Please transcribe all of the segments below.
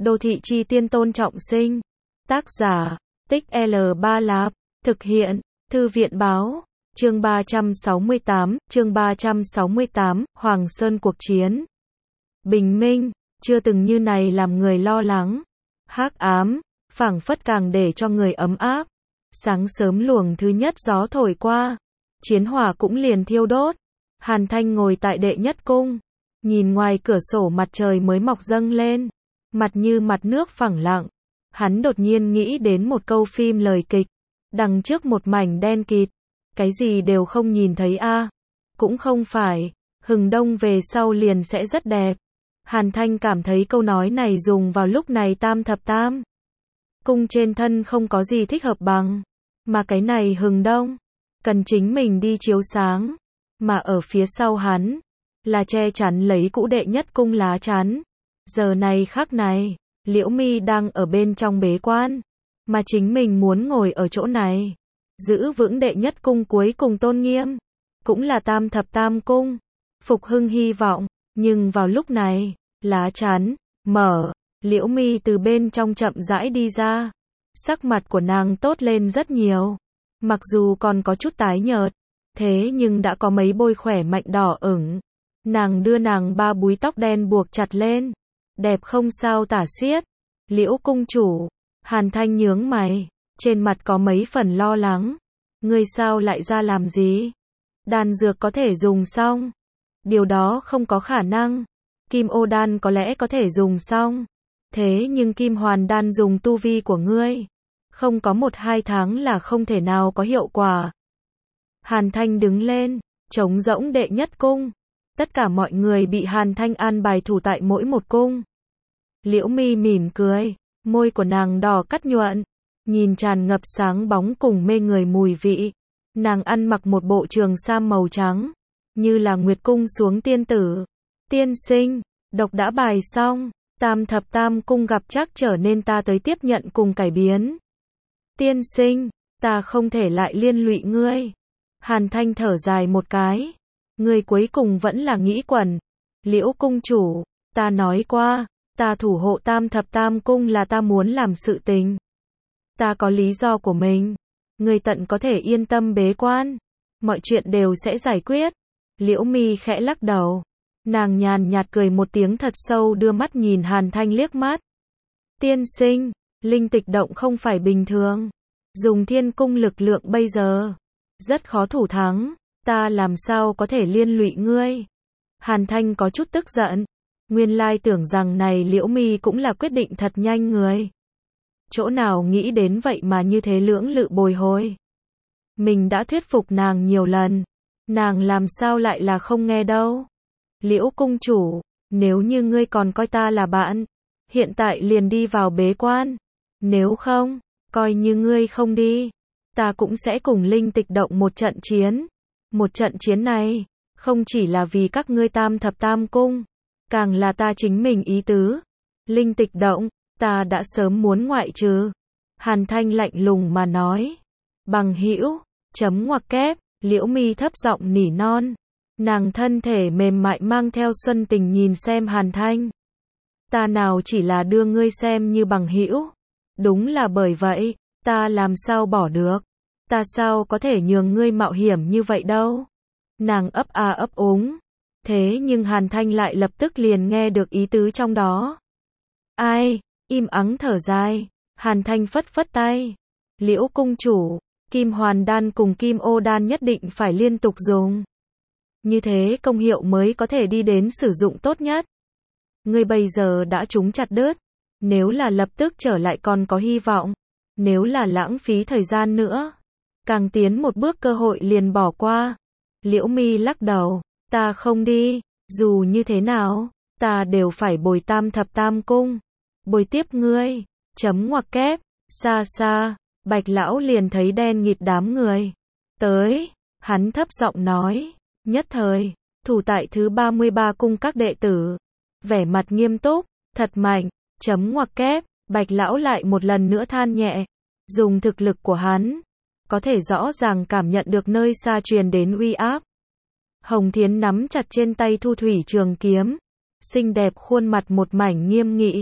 Đô thị chi tiên Tôn Trọng Sinh. Tác giả, Tích L Ba Lạp. Thực hiện, Thư viện Báo. Chương 368, Hoàng Sơn cuộc chiến. Bình minh, chưa từng như này làm người lo lắng. Hắc ám, phảng phất càng để cho người ấm áp. Sáng sớm luồng thứ nhất gió thổi qua, chiến hỏa cũng liền thiêu đốt. Hàn Thanh ngồi tại đệ nhất cung, nhìn ngoài cửa sổ mặt trời mới mọc dâng lên, mặt như mặt nước phẳng lặng. Hắn đột nhiên nghĩ đến một câu phim lời kịch, đằng trước một mảnh đen kịt, cái gì đều không nhìn thấy a. Cũng không phải, hừng đông về sau liền sẽ rất đẹp. Hàn Thanh cảm thấy câu nói này dùng vào lúc này tam thập tam cung trên thân không có gì thích hợp bằng, mà cái này hừng đông, cần chính mình đi chiếu sáng, mà ở phía sau hắn, là che chắn lấy cũ đệ nhất cung lá chắn. Giờ này khắc này, Liễu Mi đang ở bên trong bế quan, mà chính mình muốn ngồi ở chỗ này, giữ vững đệ nhất cung cuối cùng tôn nghiêm, cũng là tam thập tam cung, phục hưng hy vọng. Nhưng vào lúc này, lá chắn mở, Liễu Mi từ bên trong chậm rãi đi ra. Sắc mặt của nàng tốt lên rất nhiều, mặc dù còn có chút tái nhợt, thế nhưng đã có mấy bôi khỏe mạnh đỏ ửng. Nàng đưa nàng ba búi tóc đen buộc chặt lên, đẹp không sao tả xiết. Liễu cung chủ, Hàn Thanh nhướng mày, trên mặt có mấy phần lo lắng. Ngươi sao lại ra làm gì? Đan dược có thể dùng xong. Điều đó không có khả năng. Kim ô đan có lẽ có thể dùng xong. Thế nhưng kim hoàn đan dùng tu vi của ngươi, không có 1-2 tháng là không thể nào có hiệu quả. Hàn Thanh đứng lên, trống rỗng đệ nhất cung. Tất cả mọi người bị Hàn Thanh an bài thủ tại mỗi một cung. Liễu Mi mỉm cười, môi của nàng đỏ cắt nhuận, nhìn tràn ngập sáng bóng cùng mê người mùi vị. Nàng ăn mặc một bộ trường sam màu trắng, như là nguyệt cung xuống tiên tử. Tiên sinh, độc đã bài xong, tam thập tam cung gặp chắc trở nên ta tới tiếp nhận cùng cải biến. Tiên sinh, ta không thể lại liên lụy ngươi. Hàn Thanh thở dài một cái. Ngươi cuối cùng vẫn là nghĩ quẩn. Liễu cung chủ, ta nói qua, ta thủ hộ tam thập tam cung là ta muốn làm sự tình. Ta có lý do của mình. Ngươi tận có thể yên tâm bế quan. Mọi chuyện đều sẽ giải quyết. Liễu Mi khẽ lắc đầu. Nàng nhàn nhạt cười một tiếng thật sâu, đưa mắt nhìn Hàn Thanh liếc mắt. Tiên sinh, linh tịch động không phải bình thường. Dùng thiên cung lực lượng bây giờ, rất khó thủ thắng. Ta làm sao có thể liên lụy ngươi? Hàn Thanh có chút tức giận. Nguyên lai tưởng rằng này Liễu Mi cũng là quyết định thật nhanh người. Chỗ nào nghĩ đến vậy mà như thế lưỡng lự bồi hồi. Mình đã thuyết phục nàng nhiều lần. Nàng làm sao lại là không nghe đâu. Liễu cung chủ, nếu như ngươi còn coi ta là bạn, hiện tại liền đi vào bế quan. Nếu không, coi như ngươi không đi, ta cũng sẽ cùng linh tịch động một trận chiến. Một trận chiến này, không chỉ là vì các ngươi tam thập tam cung, càng là ta chính mình ý tứ. Linh tịch động, ta đã sớm muốn ngoại trừ. Hàn Thanh lạnh lùng mà nói. Bằng hữu, chấm ngoặc kép, Liễu Mi thấp giọng nỉ non. Nàng thân thể mềm mại mang theo xuân tình nhìn xem Hàn Thanh. Ta nào chỉ là đưa ngươi xem như bằng hữu. Đúng là bởi vậy, ta làm sao bỏ được. Ta sao có thể nhường ngươi mạo hiểm như vậy đâu. Nàng ấp a ấp úng. Thế nhưng Hàn Thanh lại lập tức liền nghe được ý tứ trong đó. Ai, im ắng thở dài. Hàn Thanh phất phất tay. Liễu cung chủ, kim hoàn đan cùng kim ô đan nhất định phải liên tục dùng. Như thế công hiệu mới có thể đi đến sử dụng tốt nhất. Ngươi bây giờ đã trúng chặt đứt. Nếu là lập tức trở lại còn có hy vọng. Nếu là lãng phí thời gian nữa, càng tiến một bước cơ hội liền bỏ qua. Liễu Mi lắc đầu. Ta không đi. Dù như thế nào, ta đều phải bồi tam thập tam cung. Bồi tiếp ngươi. Chấm ngoặc kép. Xa xa, Bạch lão liền thấy đen nghịt đám người. Tới, hắn thấp giọng nói. Nhất thời, thủ tại thứ 33 cung các đệ tử, vẻ mặt nghiêm túc, thật mạnh. Chấm ngoặc kép. Bạch lão lại một lần nữa than nhẹ. Dùng thực lực của hắn, có thể rõ ràng cảm nhận được nơi xa truyền đến uy áp. Hồng Thiến nắm chặt trên tay thu thủy trường kiếm, xinh đẹp khuôn mặt một mảnh nghiêm nghị,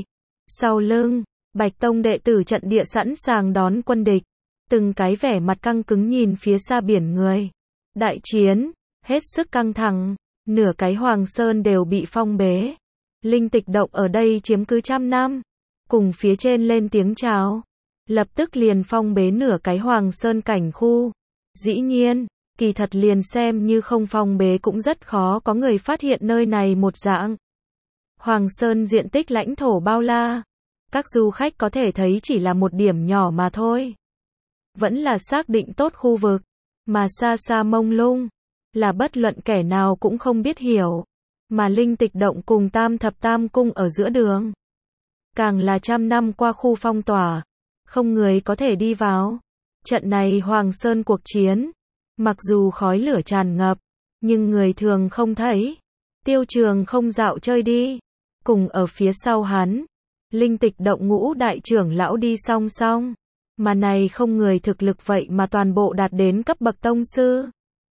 Sau lưng, Bạch Tông đệ tử trận địa sẵn sàng đón quân địch. Từng cái vẻ mặt căng cứng nhìn phía xa biển người. Đại chiến, hết sức căng thẳng, nửa cái Hoàng Sơn đều bị phong bế. Linh Tịch Động ở đây chiếm cứ 100 năm. Cùng phía trên lên tiếng chào. Lập tức liền phong bế nửa cái Hoàng Sơn cảnh khu. Dĩ nhiên, kỳ thật liền xem như không phong bế cũng rất khó có người phát hiện nơi này một dạng. Hoàng Sơn diện tích lãnh thổ bao la. Các du khách có thể thấy chỉ là một điểm nhỏ mà thôi. Vẫn là xác định tốt khu vực, mà xa xa mông lung, là bất luận kẻ nào cũng không biết hiểu. Mà Linh Tịch Động cùng Tam Thập Tam Cung ở giữa đường. Càng là 100 năm qua khu phong tỏa, không người có thể đi vào. Trận này Hoàng Sơn cuộc chiến, mặc dù khói lửa tràn ngập, nhưng người thường không thấy. Tiêu Trường không dạo chơi đi, cùng ở phía sau hắn, Linh Tịch Động ngũ đại trưởng lão đi song song. Mà này không người thực lực vậy mà toàn bộ đạt đến cấp bậc tông sư.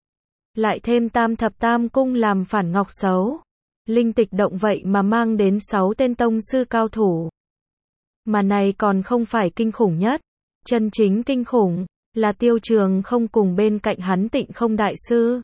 Lại thêm Tam Thập Tam Cung làm phản ngọc xấu. Linh Tịch Động vậy mà mang đến 6 tên tông sư cao thủ. Mà này còn không phải kinh khủng nhất. Chân chính kinh khủng, là Tiêu Trường không cùng bên cạnh hắn Tịnh Không đại sư.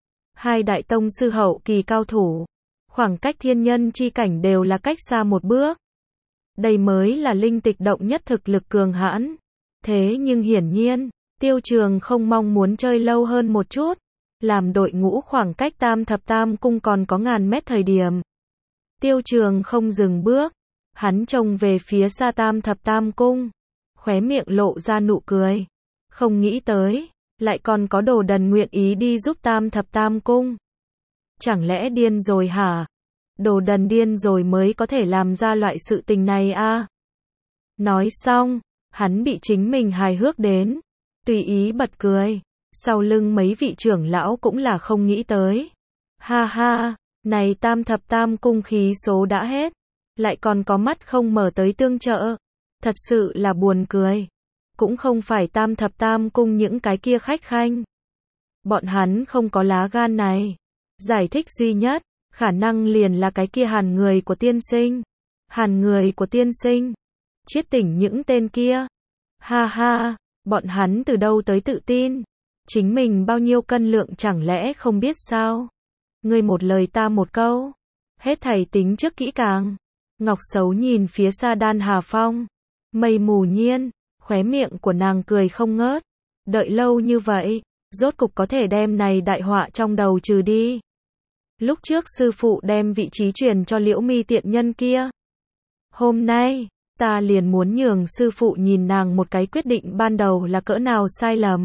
2 đại tông sư hậu kỳ cao thủ. Khoảng cách thiên nhân chi cảnh đều là cách xa một bước. Đây mới là Linh Tịch Động nhất thực lực cường hãn. Thế nhưng hiển nhiên, Tiêu Trường không mong muốn chơi lâu hơn một chút. Làm đội ngũ khoảng cách Tam Thập Tam Cung còn có ngàn mét thời điểm. Tiêu Trường không dừng bước. Hắn trông về phía xa Tam Thập Tam Cung. Khóe miệng lộ ra nụ cười. Không nghĩ tới, lại còn có đồ đần nguyện ý đi giúp Tam Thập Tam Cung. Chẳng lẽ điên rồi hả? Đồ đần điên rồi mới có thể làm ra loại sự tình này à? Nói xong, hắn bị chính mình hài hước đến. Tùy ý bật cười. Sau lưng mấy vị trưởng lão cũng là không nghĩ tới. Ha ha, này Tam Thập Tam Cung khí số đã hết. Lại còn có mắt không mở tới tương trợ. Thật sự là buồn cười. Cũng không phải Tam Thập Tam Cung những cái kia khách khanh. Bọn hắn không có lá gan này. Giải thích duy nhất, khả năng liền là cái kia Hàn người của tiên sinh. Hàn người của tiên sinh. Chiết tỉnh những tên kia. Ha ha, bọn hắn từ đâu tới tự tin. Chính mình bao nhiêu cân lượng chẳng lẽ không biết sao? Ngươi một lời ta một câu. Hết thảy tính trước kỹ càng. Ngọc Sấu nhìn phía xa Đan Hà Phong. Mây mù nhiên, khóe miệng của nàng cười không ngớt. Đợi lâu như vậy, rốt cục có thể đem này đại họa trong đầu trừ đi. Lúc trước sư phụ đem vị trí truyền cho Liễu Mi tiện nhân kia. Hôm nay, ta liền muốn nhường sư phụ nhìn nàng một cái quyết định ban đầu là cỡ nào sai lầm.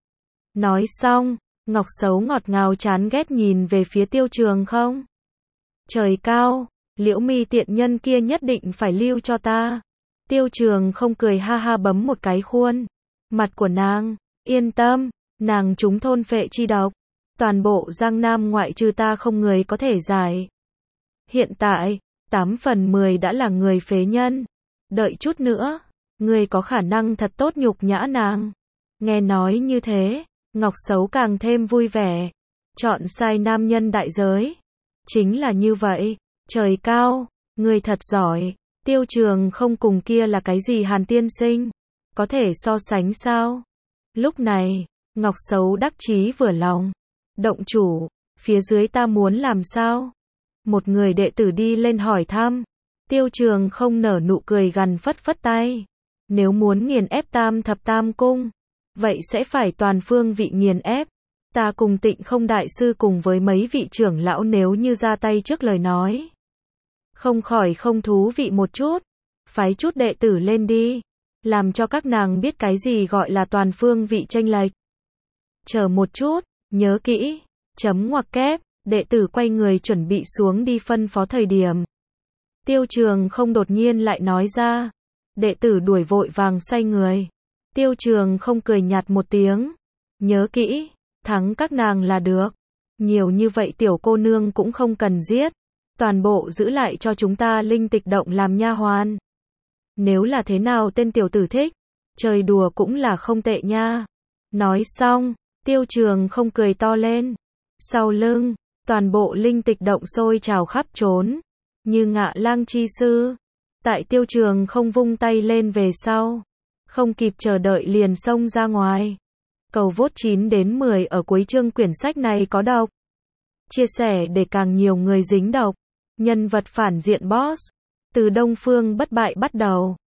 Nói xong, Ngọc Sấu ngọt ngào chán ghét nhìn về phía Tiêu Trường không. Trời cao, Liễu Mi tiện nhân kia nhất định phải lưu cho ta. Tiêu Trường không cười ha ha bấm một cái khuôn. Mặt của nàng, yên tâm, nàng trúng thôn phệ chi độc. Toàn bộ Giang Nam ngoại trừ ta không người có thể giải. Hiện tại, 8 phần 10 đã là người phế nhân. Đợi chút nữa, ngươi có khả năng thật tốt nhục nhã nàng. Nghe nói như thế, Ngọc Sấu càng thêm vui vẻ. Chọn sai nam nhân đại giới. Chính là như vậy. Trời cao, ngươi thật giỏi. Tiêu Trường không cùng kia là cái gì Hàn tiên sinh. Có thể so sánh sao? Lúc này, Ngọc Sấu đắc chí vừa lòng. Động chủ, phía dưới ta muốn làm sao? Một người đệ tử đi lên hỏi thăm. Tiêu Trường không nở nụ cười gằn phất phất tay. Nếu muốn nghiền ép Tam Thập Tam Cung, vậy sẽ phải toàn phương vị nghiền ép. Ta cùng Tịnh Không đại sư cùng với mấy vị trưởng lão nếu như ra tay trước lời nói. Không khỏi không thú vị một chút. Phái chút đệ tử lên đi. Làm cho các nàng biết cái gì gọi là toàn phương vị chênh lệch. Chờ một chút, nhớ kỹ. Chấm ngoặc kép, đệ tử quay người chuẩn bị xuống đi phân phó thời điểm. Tiêu Trường không đột nhiên lại nói ra. Đệ tử đuổi vội vàng xoay người. Tiêu Trường không cười nhạt một tiếng. Nhớ kỹ, thắng các nàng là được. Nhiều như vậy tiểu cô nương cũng không cần giết. Toàn bộ giữ lại cho chúng ta Linh Tịch Động làm nha hoàn. Nếu là thế nào tên tiểu tử thích, chơi đùa cũng là không tệ nha. Nói xong, Tiêu Trường không cười to lên. Sau lưng, toàn bộ Linh Tịch Động sôi trào khắp trốn. Như Ngạ Lang chi sư, Tại Tiêu Trường không vung tay lên về sau. Không kịp chờ đợi liền xông ra ngoài. Cầu vote 9 đến 10 ở cuối chương quyển sách này có độc. Chia sẻ để càng nhiều người dính độc. Nhân vật phản diện boss. Từ Đông Phương bất bại bắt đầu.